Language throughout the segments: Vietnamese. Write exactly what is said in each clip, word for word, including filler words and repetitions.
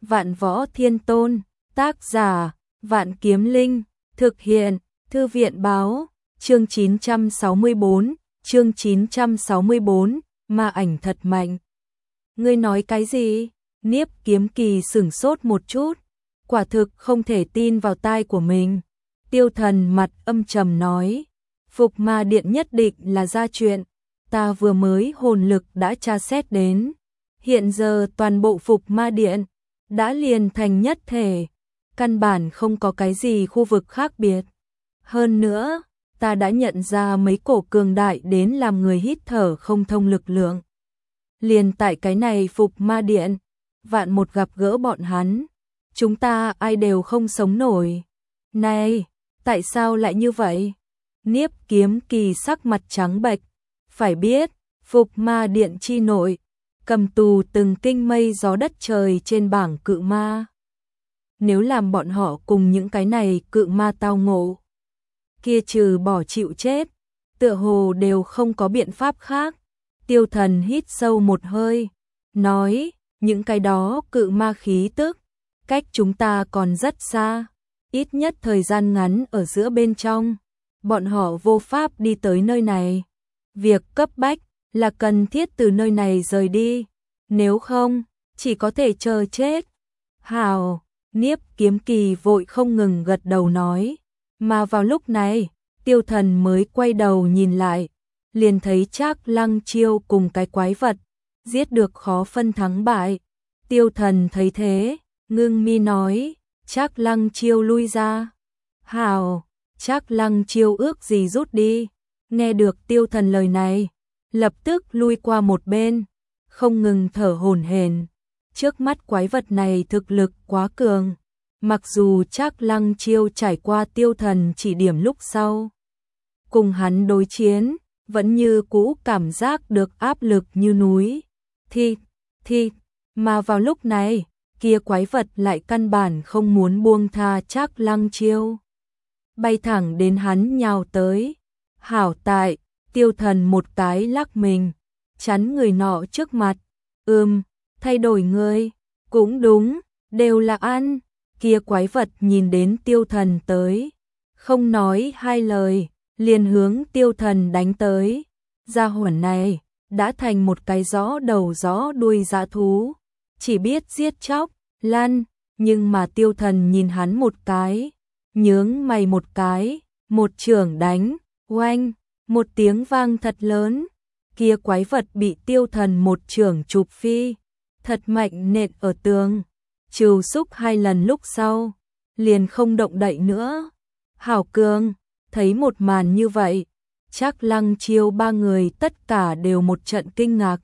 Vạn Võ Thiên Tôn, tác giả, Vạn Kiếm Linh, thực hiện, Thư viện báo, chương chín trăm sáu mươi bốn, chương chín trăm sáu mươi bốn, ma ảnh thật mạnh. Ngươi nói cái gì? Niếp Kiếm Kỳ sửng sốt một chút, quả thực không thể tin vào tai của mình. Tiêu Thần mặt âm trầm nói, Phục Ma Điện nhất định là ra chuyện, ta vừa mới hồn lực đã tra xét đến. Hiện giờ toàn bộ Phục Ma Điện đã liền thành nhất thể, căn bản không có cái gì khu vực khác biệt. Hơn nữa, ta đã nhận ra mấy cổ cường đại đến làm người hít thở không thông lực lượng. Liền tại cái này Phục Ma Điện, vạn một gặp gỡ bọn hắn, chúng ta ai đều không sống nổi. Này, tại sao lại như vậy? Niếp Kiếm Kỳ sắc mặt trắng bệch, phải biết, Phục Ma Điện chi nội, cầm tù từng kinh mây gió đất trời trên bảng cự ma. Nếu làm bọn họ cùng những cái này cự ma tao ngộ, kia trừ bỏ chịu chết, tựa hồ đều không có biện pháp khác. Tiêu Thần hít sâu một hơi, nói, những cái đó cự ma khí tức, cách chúng ta còn rất xa, ít nhất thời gian ngắn ở giữa bên trong, bọn họ vô pháp đi tới nơi này. Việc cấp bách là cần thiết từ nơi này rời đi, nếu không, chỉ có thể chờ chết. Hào, Niếp Kiếm Kỳ vội không ngừng gật đầu nói, mà vào lúc này, Tiêu Thần mới quay đầu nhìn lại, liền thấy Trác Lăng Chiêu cùng cái quái vật, giết được khó phân thắng bại. Tiêu Thần thấy thế, ngưng mi nói, Trác Lăng Chiêu lui ra. Hào, Trác Lăng Chiêu ước gì rút đi, nghe được Tiêu Thần lời này, lập tức lui qua một bên, không ngừng thở hổn hển. Trước mắt quái vật này thực lực quá cường, mặc dù Trác Lăng Chiêu trải qua Tiêu Thần chỉ điểm lúc sau, cùng hắn đối chiến, vẫn như cũ cảm giác được áp lực như núi. Thi, thi, mà vào lúc này, kia quái vật lại căn bản không muốn buông tha Trác Lăng Chiêu, bay thẳng đến hắn nhào tới. Hảo tại, Tiêu Thần một cái lắc mình, chắn người nọ trước mặt. Ừm, thay đổi người, cũng đúng, đều là ăn. Kia quái vật nhìn đến Tiêu Thần tới, không nói hai lời, liền hướng Tiêu Thần đánh tới. Gia hỏa này đã thành một cái rõ đầu rõ đuôi dã thú, chỉ biết giết chóc, lăn, nhưng mà Tiêu Thần nhìn hắn một cái, nhướng mày một cái, một chưởng đánh, oanh, một tiếng vang thật lớn, kia quái vật bị Tiêu Thần một chưởng chụp phi, thật mạnh nện ở tường, trừ xúc hai lần lúc sau, liền không động đậy nữa. Hảo cường, thấy một màn như vậy, Trác Lăng Chiêu ba người tất cả đều một trận kinh ngạc.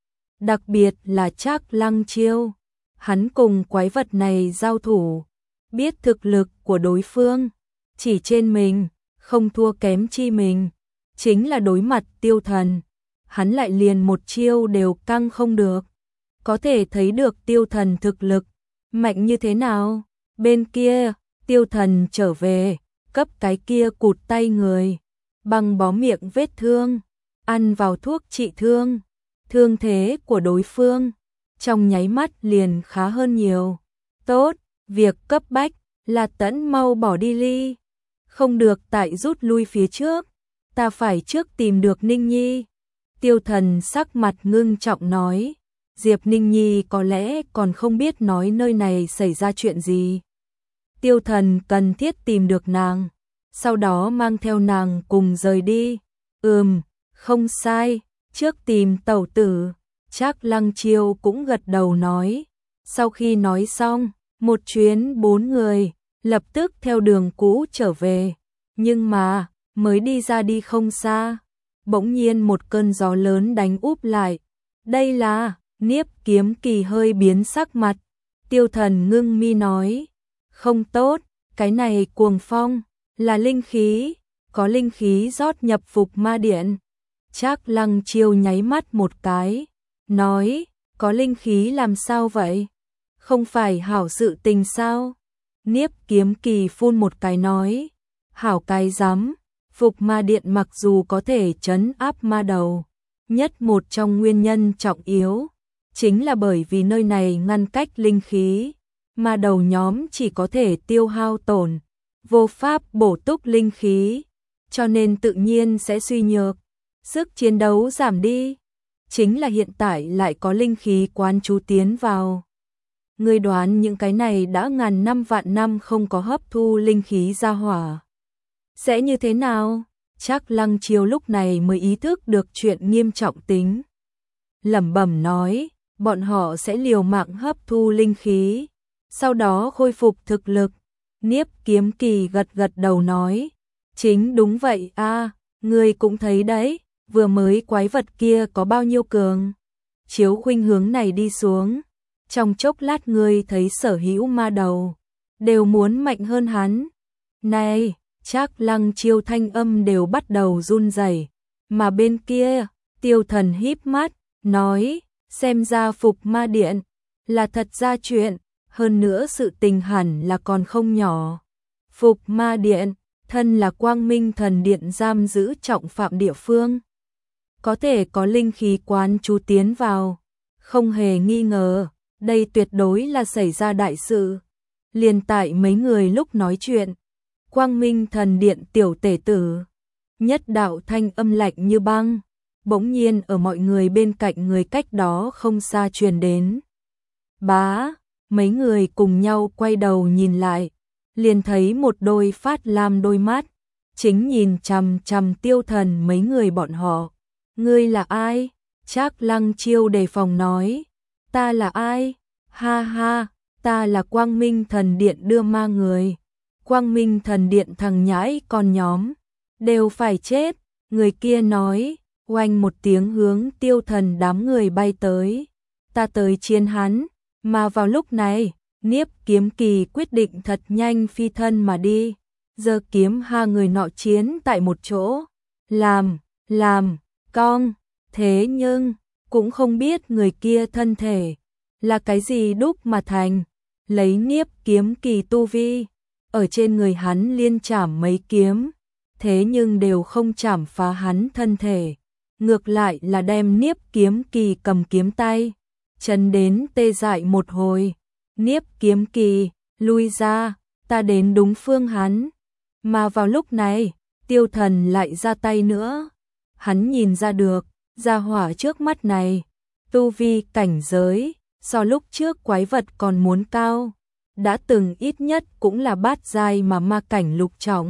Đặc biệt là Trác Lăng Chiêu, hắn cùng quái vật này giao thủ, biết thực lực của đối phương, chỉ trên mình, không thua kém chi mình, chính là đối mặt Tiêu Thần, hắn lại liền một chiêu đều căng không được. Có thể thấy được Tiêu Thần thực lực mạnh như thế nào. Bên kia, Tiêu Thần trở về, cấp cái kia cụt tay người băng bó miệng vết thương, ăn vào thuốc trị thương, thương thế của đối phương trong nháy mắt liền khá hơn nhiều. Tốt, việc cấp bách là tẫn mau bỏ đi ly, không được tại rút lui phía trước, ta phải trước tìm được Ninh Nhi. Tiêu Thần sắc mặt ngưng trọng nói, Diệp Ninh Nhi có lẽ còn không biết nói nơi này xảy ra chuyện gì. Tiêu Thần cần thiết tìm được nàng, sau đó mang theo nàng cùng rời đi. Ừm, không sai, trước tìm tẩu tử. Trác Lăng Chiêu cũng gật đầu nói. Sau khi nói xong, một chuyến bốn người lập tức theo đường cũ trở về. Nhưng mà, mới đi ra đi không xa, bỗng nhiên một cơn gió lớn đánh úp lại. Đây là, Niếp Kiếm Kỳ hơi biến sắc mặt. Tiêu Thần ngưng mi nói, không tốt, cái này cuồng phong, là linh khí, có linh khí rót nhập Phục Ma Điện. Trác Lăng Chiêu nháy mắt một cái, nói, có linh khí làm sao vậy? Không phải hảo sự tình sao? Niếp Kiếm Kỳ phun một cái nói, hảo cái dám, Phục Ma Điện mặc dù có thể trấn áp ma đầu, nhất một trong nguyên nhân trọng yếu, chính là bởi vì nơi này ngăn cách linh khí, mà đầu nhóm chỉ có thể tiêu hao tổn, vô pháp bổ túc linh khí, cho nên tự nhiên sẽ suy nhược, sức chiến đấu giảm đi. Chính là hiện tại lại có linh khí quán chú tiến vào. Ngươi đoán những cái này đã ngàn năm vạn năm không có hấp thu linh khí ra hỏa sẽ như thế nào? Trác Lăng Chiêu lúc này mới ý thức được chuyện nghiêm trọng tính. Lẩm bẩm nói, bọn họ sẽ liều mạng hấp thu linh khí, sau đó khôi phục thực lực. Niếp Kiếm Kỳ gật gật đầu nói, chính đúng vậy a, ngươi cũng thấy đấy, vừa mới quái vật kia có bao nhiêu cường. Chiếu khuynh hướng này đi xuống, trong chốc lát ngươi thấy sở hữu ma đầu đều muốn mạnh hơn hắn. Này, Trác Lăng Chiêu thanh âm đều bắt đầu run rẩy, mà bên kia, Tiêu Thần híp mắt, nói, xem ra Phục Ma Điện là thật ra chuyện, hơn nữa sự tình hẳn là còn không nhỏ. Phục Ma Điện, thân là Quang Minh Thần Điện giam giữ trọng phạm địa phương, có thể có linh khí quán chú tiến vào, không hề nghi ngờ, đây tuyệt đối là xảy ra đại sự. Liền tại mấy người lúc nói chuyện, Quang Minh Thần Điện tiểu tể tử, nhất đạo thanh âm lạnh như băng, bỗng nhiên ở mọi người bên cạnh người cách đó không xa truyền đến. Bá, mấy người cùng nhau quay đầu nhìn lại, liền thấy một đôi phát lam đôi mắt, chính nhìn chằm chằm Tiêu Thần mấy người bọn họ. Ngươi là ai? Trác Lăng Chiêu đề phòng nói. Ta là ai? Ha ha, ta là Quang Minh Thần Điện đưa ma người. Quang Minh Thần Điện thằng nhãi con nhóm, đều phải chết. Người kia nói, oanh một tiếng hướng Tiêu Thần đám người bay tới. Ta tới chiến hắn, mà vào lúc này, Niếp Kiếm Kỳ quyết định thật nhanh phi thân mà đi. Giơ kiếm ha người nọ chiến tại một chỗ. Làm, làm, cong. Thế nhưng, cũng không biết người kia thân thể là cái gì đúc mà thành. Lấy Niếp Kiếm Kỳ tu vi, ở trên người hắn liên chảm mấy kiếm, thế nhưng đều không chảm phá hắn thân thể. Ngược lại là đem Niếp Kiếm Kỳ cầm kiếm tay, chân đến tê dại một hồi. Niếp Kiếm Kỳ, lui ra, ta đến đúng phương hắn. Mà vào lúc này, Tiêu Thần lại ra tay nữa. Hắn nhìn ra được, gia hỏa trước mắt này, tu vi cảnh giới, so lúc trước quái vật còn muốn cao. Đã từng ít nhất cũng là bát giai mà ma cảnh lục trọng.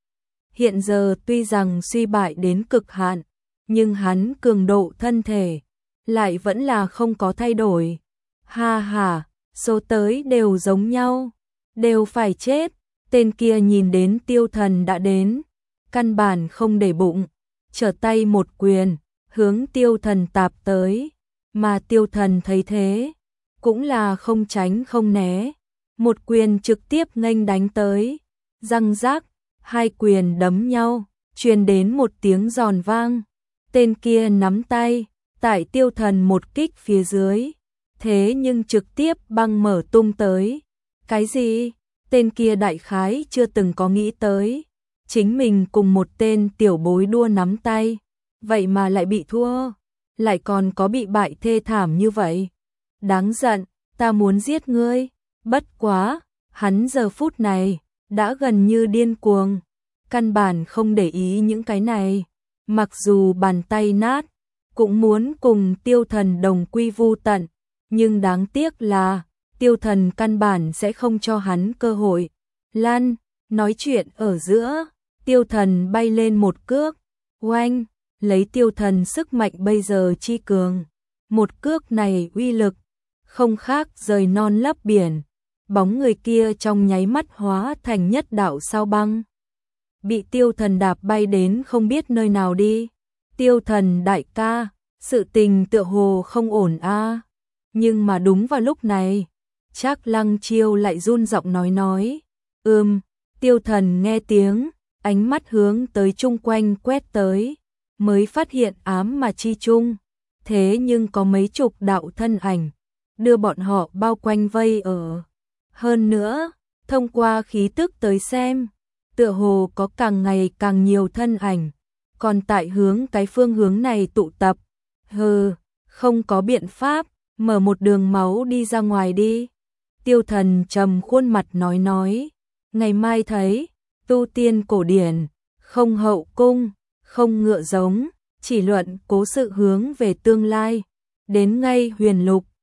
Hiện giờ tuy rằng suy bại đến cực hạn, nhưng hắn cường độ thân thể lại vẫn là không có thay đổi. Ha ha, số tới đều giống nhau, đều phải chết. Tên kia nhìn đến Tiêu Thần đã đến, căn bản không để bụng, trở tay một quyền, hướng Tiêu Thần tạp tới, mà Tiêu Thần thấy thế, cũng là không tránh không né, một quyền trực tiếp nghênh đánh tới, răng rác, hai quyền đấm nhau, truyền đến một tiếng giòn vang. Tên kia nắm tay, tại Tiêu Thần một kích phía dưới, thế nhưng trực tiếp băng mở tung tới. Cái gì? Tên kia đại khái chưa từng có nghĩ tới, chính mình cùng một tên tiểu bối đua nắm tay, vậy mà lại bị thua, lại còn có bị bại thê thảm như vậy. Đáng giận, ta muốn giết ngươi. Bất quá, hắn giờ phút này đã gần như điên cuồng, căn bản không để ý những cái này, mặc dù bàn tay nát, cũng muốn cùng Tiêu Thần đồng quy vu tận, nhưng đáng tiếc là Tiêu Thần căn bản sẽ không cho hắn cơ hội. Lan, nói chuyện ở giữa, Tiêu Thần bay lên một cước, oanh, lấy Tiêu Thần sức mạnh bây giờ chi cường. Một cước này uy lực, không khác rời non lấp biển, bóng người kia trong nháy mắt hóa thành nhất đạo sao băng. Bị Tiêu Thần đạp bay đến không biết nơi nào đi. Tiêu Thần đại ca, sự tình tựa hồ không ổn a. Nhưng mà đúng vào lúc này, Trác Lăng Chiêu lại run giọng nói nói, ừm, Tiêu Thần nghe tiếng, ánh mắt hướng tới chung quanh quét tới, mới phát hiện ám mà chi chung, thế nhưng có mấy chục đạo thân ảnh, đưa bọn họ bao quanh vây ở. Hơn nữa, thông qua khí tức tới xem, tựa hồ có càng ngày càng nhiều thân ảnh, còn tại hướng cái phương hướng này tụ tập. Hừ, không có biện pháp, mở một đường máu đi ra ngoài đi. Tiêu Thần trầm khuôn mặt nói nói, ngày mai thấy, tu tiên cổ điển, không hậu cung, không ngựa giống, chỉ luận cố sự hướng về tương lai, đến ngay huyền lục,